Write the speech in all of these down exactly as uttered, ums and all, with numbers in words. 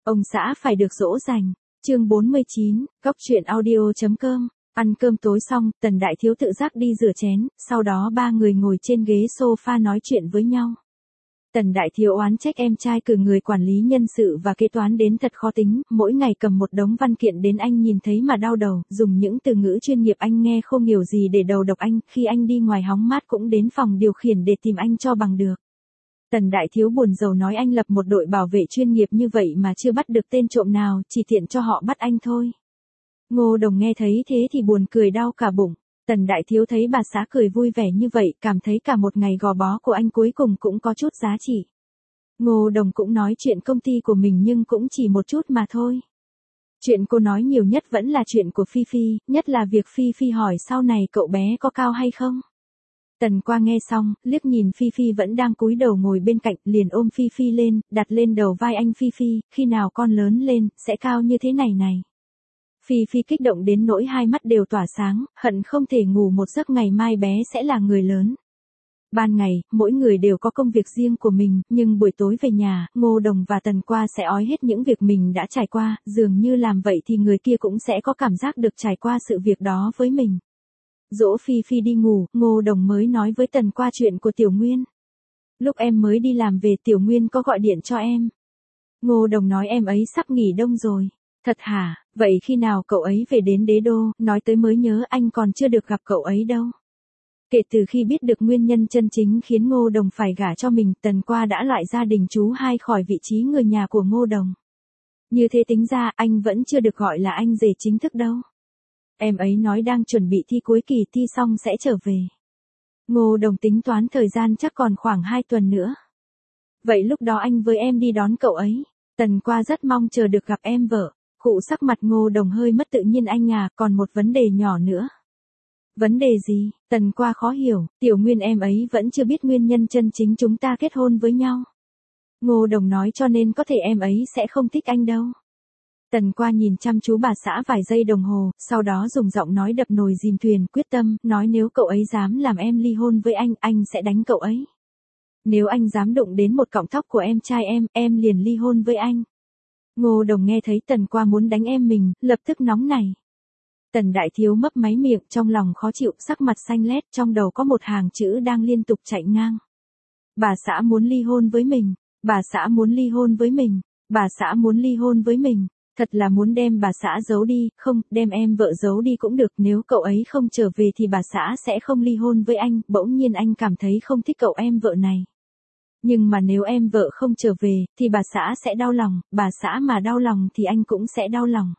Ông xã phải được dỗ dành. Chương bốn mươi chín, Góc truyện audio chấm com. Ăn cơm tối xong, Tần Đại Thiếu tự giác đi rửa chén, sau đó ba người ngồi trên ghế sofa nói chuyện với nhau. Tần Đại Thiếu oán trách em trai cử người quản lý nhân sự và kế toán đến thật khó tính, mỗi ngày cầm một đống văn kiện đến anh nhìn thấy mà đau đầu, dùng những từ ngữ chuyên nghiệp anh nghe không hiểu gì để đầu độc anh, khi anh đi ngoài hóng mát cũng đến phòng điều khiển để tìm anh cho bằng được. Tần Đại Thiếu buồn rầu nói anh lập một đội bảo vệ chuyên nghiệp như vậy mà chưa bắt được tên trộm nào, chỉ tiện cho họ bắt anh thôi. Ngô Đồng nghe thấy thế thì buồn cười đau cả bụng. Tần Đại Thiếu thấy bà xã cười vui vẻ như vậy, cảm thấy cả một ngày gò bó của anh cuối cùng cũng có chút giá trị. Ngô Đồng cũng nói chuyện công ty của mình nhưng cũng chỉ một chút mà thôi. Chuyện cô nói nhiều nhất vẫn là chuyện của Phi Phi, nhất là việc Phi Phi hỏi sau này cậu bé có cao hay không. Tần Qua nghe xong, liếc nhìn Phi Phi vẫn đang cúi đầu ngồi bên cạnh, liền ôm Phi Phi lên, đặt lên đầu vai anh. Phi Phi, khi nào con lớn lên, sẽ cao như thế này này. Phi Phi kích động đến nỗi hai mắt đều tỏa sáng, hận không thể ngủ một giấc ngày mai bé sẽ là người lớn. Ban ngày, mỗi người đều có công việc riêng của mình, nhưng buổi tối về nhà, Ngô Đồng và Tần Qua sẽ ói hết những việc mình đã trải qua, dường như làm vậy thì người kia cũng sẽ có cảm giác được trải qua sự việc đó với mình. Dỗ Phi Phi đi ngủ, Ngô Đồng mới nói với Tần Qua chuyện của Tiểu Nguyên. Lúc em mới đi làm về Tiểu Nguyên có gọi điện cho em. Ngô Đồng nói em ấy sắp nghỉ đông rồi. Thật hả, vậy khi nào cậu ấy về đến Đế Đô, nói tới mới nhớ anh còn chưa được gặp cậu ấy đâu. Kể từ khi biết được nguyên nhân chân chính khiến Ngô Đồng phải gả cho mình, Tần Qua đã loại gia đình chú hai khỏi vị trí người nhà của Ngô Đồng. Như thế tính ra, anh vẫn chưa được gọi là anh rể chính thức đâu. Em ấy nói đang chuẩn bị thi cuối kỳ thi xong sẽ trở về. Ngô Đồng tính toán thời gian chắc còn khoảng hai tuần nữa. Vậy lúc đó anh với em đi đón cậu ấy. Tần Qua rất mong chờ được gặp em vợ. Khụ sắc mặt Ngô Đồng hơi mất tự nhiên anh à, còn một vấn đề nhỏ nữa. Vấn đề gì? Tần Qua khó hiểu, Tiểu Nguyên em ấy vẫn chưa biết nguyên nhân chân chính chúng ta kết hôn với nhau. Ngô Đồng nói cho nên có thể em ấy sẽ không thích anh đâu. Tần Qua nhìn chăm chú bà xã vài giây đồng hồ, sau đó dùng giọng nói đập nồi dìm thuyền, quyết tâm, nói nếu cậu ấy dám làm em ly hôn với anh, anh sẽ đánh cậu ấy. Nếu anh dám đụng đến một cọng tóc của em trai em, em liền ly hôn với anh. Ngô Đồng nghe thấy Tần Qua muốn đánh em mình, lập tức nóng nảy. Tần Đại Thiếu mấp máy miệng, trong lòng khó chịu, sắc mặt xanh lét, trong đầu có một hàng chữ đang liên tục chạy ngang. Bà xã muốn ly hôn với mình, bà xã muốn ly hôn với mình, bà xã muốn ly hôn với mình. Thật là muốn đem bà xã giấu đi, không, đem em vợ giấu đi cũng được, nếu cậu ấy không trở về thì bà xã sẽ không ly hôn với anh, bỗng nhiên anh cảm thấy không thích cậu em vợ này. Nhưng mà nếu em vợ không trở về, thì bà xã sẽ đau lòng, bà xã mà đau lòng thì anh cũng sẽ đau lòng.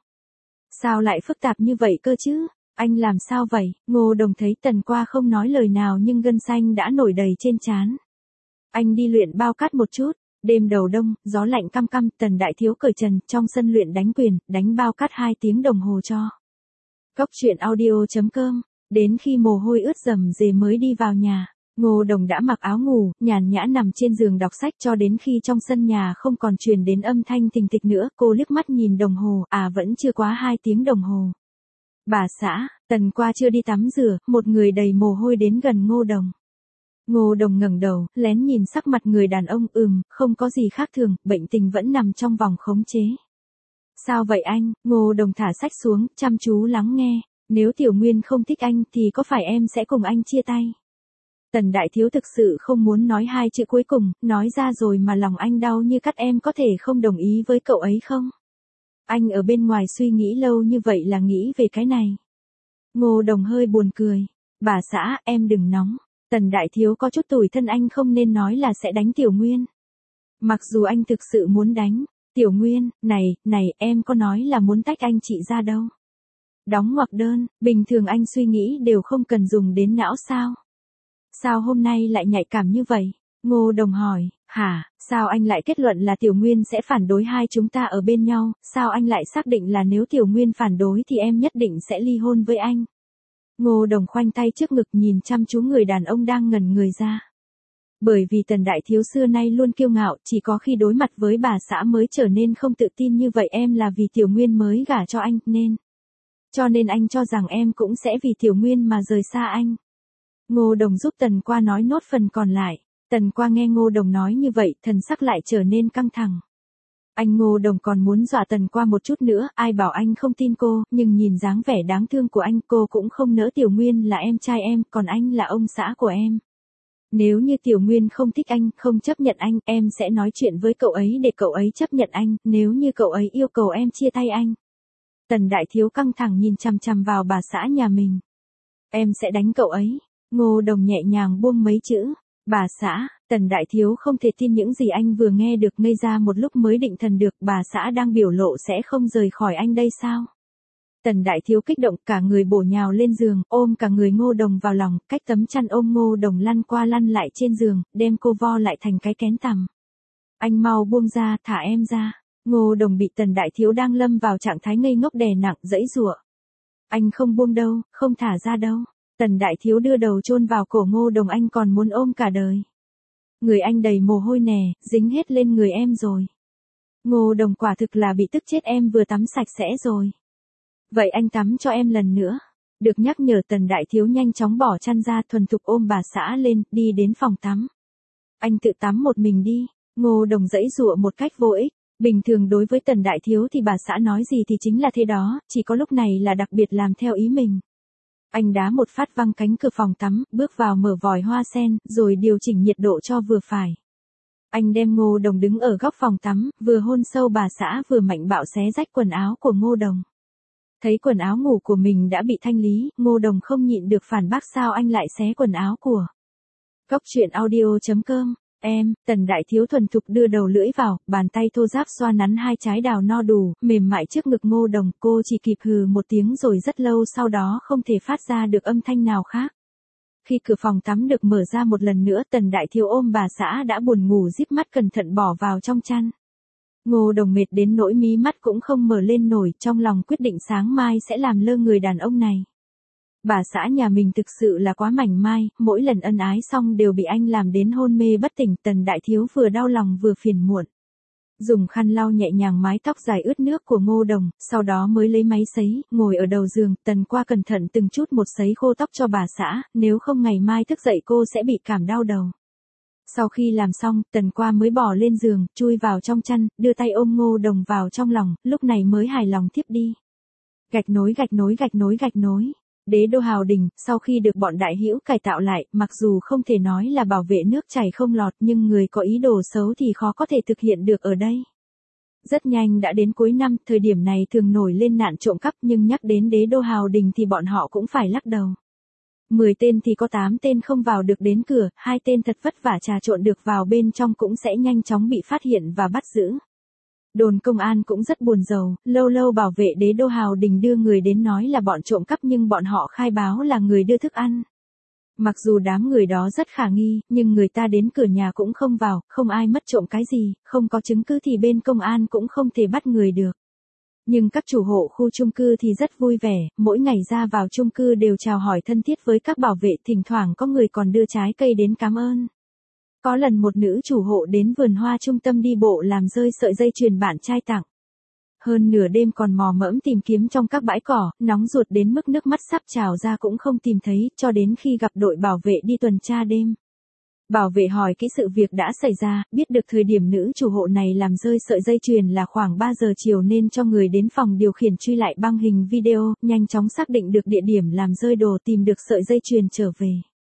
Sao lại phức tạp như vậy cơ chứ? Anh làm sao vậy? Ngô Đồng thấy Tần Qua không nói lời nào nhưng gân xanh đã nổi đầy trên trán. Anh đi luyện bao cát một chút. Đêm đầu đông, gió lạnh căm căm, Tần Đại Thiếu cởi trần, trong sân luyện đánh quyền, đánh bao cát hai tiếng đồng hồ cho. Góc truyện audio chấm com. Đến khi mồ hôi ướt rầm rề mới đi vào nhà. Ngô Đồng đã mặc áo ngủ, nhàn nhã nằm trên giường đọc sách cho đến khi trong sân nhà không còn truyền đến âm thanh thình thịch nữa, cô liếc mắt nhìn đồng hồ, à vẫn chưa quá hai tiếng đồng hồ. Bà xã, Tần Qua chưa đi tắm rửa, một người đầy mồ hôi đến gần Ngô Đồng. Ngô Đồng ngẩng đầu, lén nhìn sắc mặt người đàn ông, ừm, không có gì khác thường, bệnh tình vẫn nằm trong vòng khống chế. Sao vậy anh? Ngô Đồng thả sách xuống, chăm chú lắng nghe, nếu Tiểu Nguyên không thích anh thì có phải em sẽ cùng anh chia tay? Tần Đại Thiếu thực sự không muốn nói hai chữ cuối cùng, nói ra rồi mà lòng anh đau như cắt, em có thể không đồng ý với cậu ấy không? Anh ở bên ngoài suy nghĩ lâu như vậy là nghĩ về cái này. Ngô Đồng hơi buồn cười, bà xã, em đừng nóng. Tần Đại Thiếu có chút tủi thân, anh không nên nói là sẽ đánh Tiểu Nguyên. Mặc dù anh thực sự muốn đánh, Tiểu Nguyên, này, này, em có nói là muốn tách anh chị ra đâu. Đóng ngoặc đơn, bình thường anh suy nghĩ đều không cần dùng đến não sao. Sao hôm nay lại nhạy cảm như vậy? Ngô Đồng hỏi, hả, sao anh lại kết luận là Tiểu Nguyên sẽ phản đối hai chúng ta ở bên nhau, sao anh lại xác định là nếu Tiểu Nguyên phản đối thì em nhất định sẽ ly hôn với anh? Ngô Đồng khoanh tay trước ngực nhìn chăm chú người đàn ông đang ngẩn người ra. Bởi vì Tần Đại Thiếu xưa nay luôn kiêu ngạo, chỉ có khi đối mặt với bà xã mới trở nên không tự tin như vậy, em là vì Tiểu Nguyên mới gả cho anh, nên. Cho nên anh cho rằng em cũng sẽ vì Tiểu Nguyên mà rời xa anh. Ngô Đồng giúp Tần Qua nói nốt phần còn lại. Tần Qua nghe Ngô Đồng nói như vậy, thần sắc lại trở nên căng thẳng. Anh Ngô Đồng còn muốn dọa Tần Qua một chút nữa, ai bảo anh không tin cô, nhưng nhìn dáng vẻ đáng thương của anh, cô cũng không nỡ. Tiểu Nguyên là em trai em, còn anh là ông xã của em. Nếu như Tiểu Nguyên không thích anh, không chấp nhận anh, em sẽ nói chuyện với cậu ấy để cậu ấy chấp nhận anh, nếu như cậu ấy yêu cầu em chia tay anh. Tần Đại Thiếu căng thẳng nhìn chằm chằm vào bà xã nhà mình. Em sẽ đánh cậu ấy. Ngô Đồng nhẹ nhàng buông mấy chữ. Bà xã. Tần Đại Thiếu không thể tin những gì anh vừa nghe được, ngây ra một lúc mới định thần được, bà xã đang biểu lộ sẽ không rời khỏi anh đây sao? Tần Đại Thiếu kích động, cả người bổ nhào lên giường, ôm cả người Ngô Đồng vào lòng, cách tấm chăn ôm Ngô Đồng lăn qua lăn lại trên giường, đem cô vo lại thành cái kén tằm. Anh mau buông ra, thả em ra. Ngô Đồng bị Tần Đại Thiếu đang lâm vào trạng thái ngây ngốc đè nặng, giãy giụa. Anh không buông đâu, không thả ra đâu. Tần Đại Thiếu đưa đầu chôn vào cổ Ngô Đồng, anh còn muốn ôm cả đời. Người anh đầy mồ hôi nè, dính hết lên người em rồi. Ngô Đồng quả thực là bị tức chết, em vừa tắm sạch sẽ rồi. Vậy anh tắm cho em lần nữa. Được nhắc nhở, Tần Đại Thiếu nhanh chóng bỏ chăn ra, thuần thục ôm bà xã lên, đi đến phòng tắm. Anh tự tắm một mình đi. Ngô Đồng giãy giụa một cách vô ích. Bình thường đối với Tần Đại Thiếu thì bà xã nói gì thì chính là thế đó, chỉ có lúc này là đặc biệt làm theo ý mình. Anh đá một phát văng cánh cửa phòng tắm, bước vào mở vòi hoa sen, rồi điều chỉnh nhiệt độ cho vừa phải. Anh đem Ngô Đồng đứng ở góc phòng tắm, vừa hôn sâu bà xã vừa mạnh bạo xé rách quần áo của Ngô Đồng. Thấy quần áo ngủ của mình đã bị thanh lý, Ngô Đồng không nhịn được phản bác, sao anh lại xé quần áo của. Góc truyện audio chấm com. Em. Tần Đại Thiếu thuần thục đưa đầu lưỡi vào, bàn tay thô ráp xoa nắn hai trái đào no đủ, mềm mại trước ngực Ngô Đồng, cô chỉ kịp hừ một tiếng rồi rất lâu sau đó không thể phát ra được âm thanh nào khác. Khi cửa phòng tắm được mở ra một lần nữa, Tần Đại Thiếu ôm bà xã đã buồn ngủ díp mắt cẩn thận bỏ vào trong chăn. Ngô Đồng mệt đến nỗi mí mắt cũng không mở lên nổi, trong lòng quyết định sáng mai sẽ làm lơ người đàn ông này. Bà xã nhà mình thực sự là quá mảnh mai, mỗi lần ân ái xong đều bị anh làm đến hôn mê bất tỉnh. Tần Đại Thiếu vừa đau lòng vừa phiền muộn. Dùng khăn lau nhẹ nhàng mái tóc dài ướt nước của Ngô Đồng, sau đó mới lấy máy sấy, ngồi ở đầu giường, Tần Qua cẩn thận từng chút một sấy khô tóc cho bà xã, nếu không ngày mai thức dậy cô sẽ bị cảm đau đầu. Sau khi làm xong, Tần Qua mới bỏ lên giường, chui vào trong chăn, đưa tay ôm Ngô Đồng vào trong lòng, lúc này mới hài lòng thiếp đi. Gạch nối gạch nối gạch nối gạch nối. Đế đô Hào Đình, sau khi được bọn đại hữu cải tạo lại, mặc dù không thể nói là bảo vệ nước chảy không lọt, nhưng người có ý đồ xấu thì khó có thể thực hiện được ở đây. Rất nhanh đã đến cuối năm, thời điểm này thường nổi lên nạn trộm cắp, nhưng nhắc đến đế đô Hào Đình thì bọn họ cũng phải lắc đầu. mười tên thì có tám tên không vào được đến cửa, hai tên thật vất vả trà trộn được vào bên trong cũng sẽ nhanh chóng bị phát hiện và bắt giữ. Đồn công an cũng rất buồn rầu, lâu lâu bảo vệ đế đô Hào Đình đưa người đến nói là bọn trộm cắp nhưng bọn họ khai báo là người đưa thức ăn. Mặc dù đám người đó rất khả nghi, nhưng người ta đến cửa nhà cũng không vào, không ai mất trộm cái gì, không có chứng cứ thì bên công an cũng không thể bắt người được. Nhưng các chủ hộ khu chung cư thì rất vui vẻ, mỗi ngày ra vào chung cư đều chào hỏi thân thiết với các bảo vệ, thỉnh thoảng có người còn đưa trái cây đến cảm ơn. Có lần một nữ chủ hộ đến vườn hoa trung tâm đi bộ làm rơi sợi dây chuyền bạn trai tặng. Hơn nửa đêm còn mò mẫm tìm kiếm trong các bãi cỏ, nóng ruột đến mức nước mắt sắp trào ra cũng không tìm thấy, cho đến khi gặp đội bảo vệ đi tuần tra đêm. Bảo vệ hỏi kỹ sự việc đã xảy ra, biết được thời điểm nữ chủ hộ này làm rơi sợi dây chuyền là khoảng ba giờ chiều nên cho người đến phòng điều khiển truy lại băng hình video, nhanh chóng xác định được địa điểm làm rơi đồ, tìm được sợi dây chuyền trở về.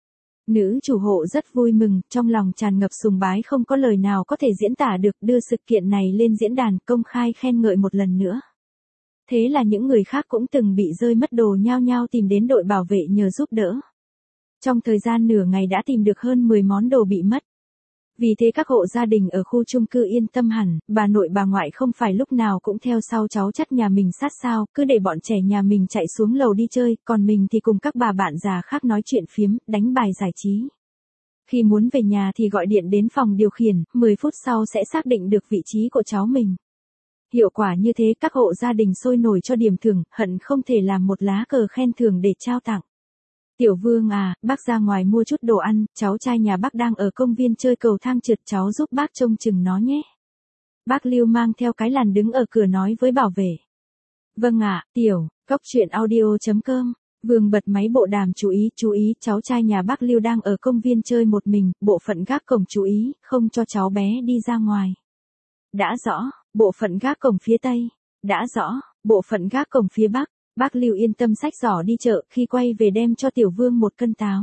Nữ chủ hộ rất vui mừng, trong lòng tràn ngập sùng bái không có lời nào có thể diễn tả được, đưa sự kiện này lên diễn đàn công khai khen ngợi một lần nữa. Thế là những người khác cũng từng bị rơi mất đồ nhao nhao tìm đến đội bảo vệ nhờ giúp đỡ. Trong thời gian nửa ngày đã tìm được hơn mười món đồ bị mất. Vì thế các hộ gia đình ở khu chung cư yên tâm hẳn, bà nội bà ngoại không phải lúc nào cũng theo sau cháu chắt nhà mình sát sao, cứ để bọn trẻ nhà mình chạy xuống lầu đi chơi, còn mình thì cùng các bà bạn già khác nói chuyện phiếm, đánh bài giải trí. Khi muốn về nhà thì gọi điện đến phòng điều khiển, mười phút sau sẽ xác định được vị trí của cháu mình. Hiệu quả như thế các hộ gia đình sôi nổi cho điểm thưởng, hận không thể làm một lá cờ khen thưởng để trao tặng. Tiểu Vương à, bác ra ngoài mua chút đồ ăn, cháu trai nhà bác đang ở công viên chơi cầu thang trượt, cháu giúp bác trông chừng nó nhé. Bác Lưu mang theo cái làn đứng ở cửa nói với bảo vệ. Vâng ạ, à, tiểu, góc truyện audio chấm com. Vương bật máy bộ đàm, chú ý, chú ý, cháu trai nhà bác Lưu đang ở công viên chơi một mình, bộ phận gác cổng chú ý, không cho cháu bé đi ra ngoài. Đã rõ, Bộ phận gác cổng phía Tây. Đã rõ, bộ phận gác cổng phía Bắc. Bác Lưu yên tâm xách giỏ đi chợ, khi quay về đem cho Tiểu Vương một cân táo.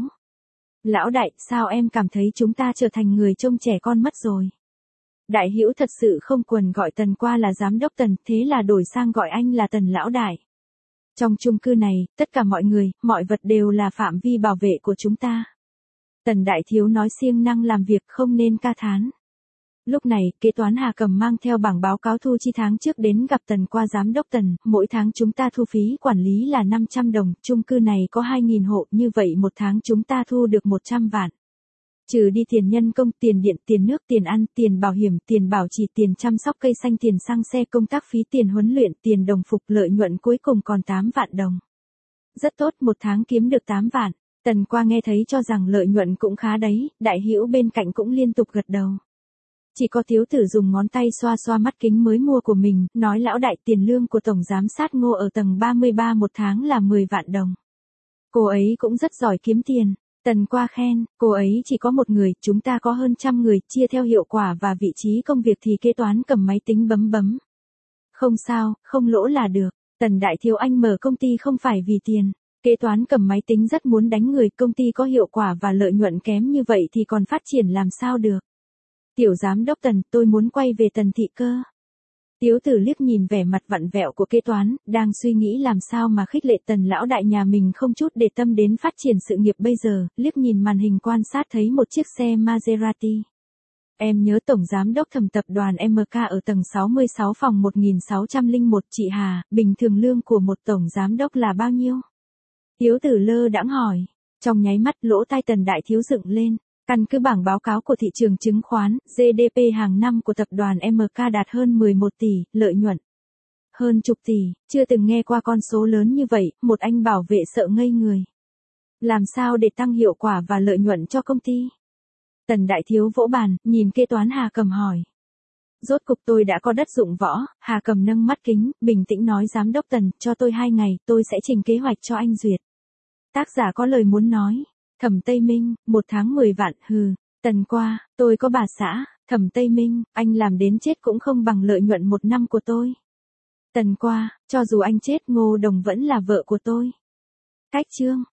Lão đại, sao em cảm thấy chúng ta trở thành người trông trẻ con mất rồi? Đại Hữu thật sự không quần gọi Tần qua là giám đốc Tần, thế là đổi sang gọi anh là Tần lão đại. Trong chung cư này, tất cả mọi người, mọi vật đều là phạm vi bảo vệ của chúng ta. Tần đại thiếu nói siêng năng làm việc không nên ca thán. Lúc này, kế toán Hà Cầm mang theo bảng báo cáo thu chi tháng trước đến gặp Tần qua giám đốc Tần, mỗi tháng chúng ta thu phí quản lý là năm trăm đồng, chung cư này có hai nghìn hộ, như vậy một tháng chúng ta thu được một trăm vạn. Trừ đi tiền nhân công, tiền điện, tiền nước, tiền ăn, tiền bảo hiểm, tiền bảo trì, tiền chăm sóc cây xanh, tiền xăng xe, công tác phí, tiền huấn luyện, tiền đồng phục, lợi nhuận cuối cùng còn tám vạn đồng. Rất tốt, một tháng kiếm được tám vạn. Tần qua nghe thấy cho rằng lợi nhuận cũng khá đấy, Đại Hữu bên cạnh cũng liên tục gật đầu. Chỉ có thiếu tử dùng ngón tay xoa xoa mắt kính mới mua của mình, nói lão đại tiền lương của tổng giám sát Ngô ở tầng ba mươi ba một tháng là mười vạn đồng. Cô ấy cũng rất giỏi kiếm tiền. Tần qua khen, cô ấy chỉ có một người, chúng ta có hơn trăm người, chia theo hiệu quả và vị trí công việc thì kế toán cầm máy tính bấm bấm. Không sao, không lỗ là được. Tần đại thiếu anh mở công ty không phải vì tiền. Kế toán cầm máy tính rất muốn đánh người, công ty có hiệu quả và lợi nhuận kém như vậy thì còn phát triển làm sao được. Tiểu giám đốc Tần, tôi muốn quay về Tần thị cơ. Tiếu tử liếc nhìn vẻ mặt vặn vẹo của kế toán, đang suy nghĩ làm sao mà khích lệ Tần lão đại nhà mình không chút để tâm đến phát triển sự nghiệp bây giờ, liếc nhìn màn hình quan sát thấy một chiếc xe Maserati. Em nhớ tổng giám đốc thẩm tập đoàn em ca ở tầng sáu mươi sáu phòng một nghìn sáu trăm lẻ một, chị Hà, bình thường lương của một tổng giám đốc là bao nhiêu? Tiếu tử lơ đãng hỏi, trong nháy mắt lỗ tai Tần đại thiếu dựng lên. Căn cứ bảng báo cáo của thị trường chứng khoán, giê đê pê hàng năm của tập đoàn em ca đạt hơn mười một tỷ, lợi nhuận hơn chục tỷ, chưa từng nghe qua con số lớn như vậy, một anh bảo vệ sợ ngây người. Làm sao để tăng hiệu quả và lợi nhuận cho công ty? Tần đại thiếu vỗ bàn, nhìn kế toán Hà Cầm hỏi. Rốt cục tôi đã có đất dụng võ, Hà Cầm nâng mắt kính, bình tĩnh nói giám đốc Tần, cho tôi hai ngày, tôi sẽ trình kế hoạch cho anh duyệt. Tác giả có lời muốn nói. Thẩm Tây Minh, một tháng mười vạn, hừ. Tần qua, tôi có bà xã, Thẩm Tây Minh, anh làm đến chết cũng không bằng lợi nhuận một năm của tôi. Tần qua, cho dù anh chết Ngô Đồng vẫn là vợ của tôi. Cách chương.